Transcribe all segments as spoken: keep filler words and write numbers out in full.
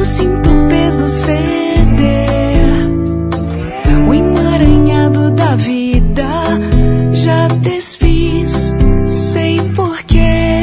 Eu sinto o peso ceder, o emaranhado da vida já desfiz, sei porquê.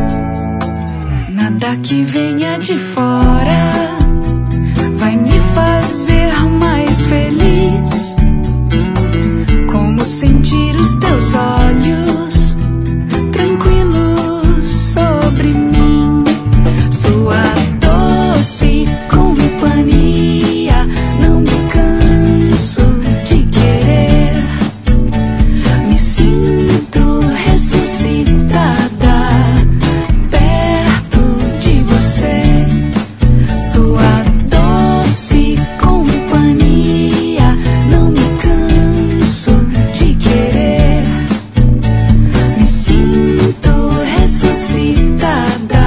Nada que venha de fora vai me fazer mais feliz. Como sentir os teus olhos tranquilos sobre mim. Sua doce companhia, não me canso de querer. Me sinto ressuscitada perto de você. Sua doce companhia, não me canso de querer. Me sinto ressuscitada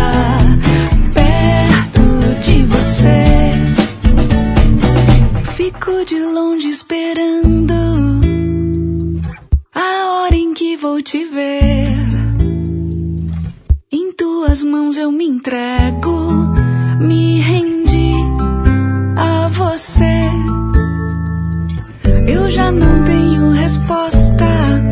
perto de você. Fico de longe esperando a hora em que vou te ver. Em tuas mãos eu me entrego, me rendi a você. Eu já não tenho resposta,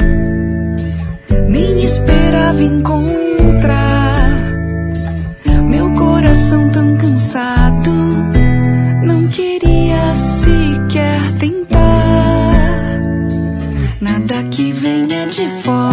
nem esperava encontrar. Meu coração tão cansado não queria sequer tentar. Nada que venha de fora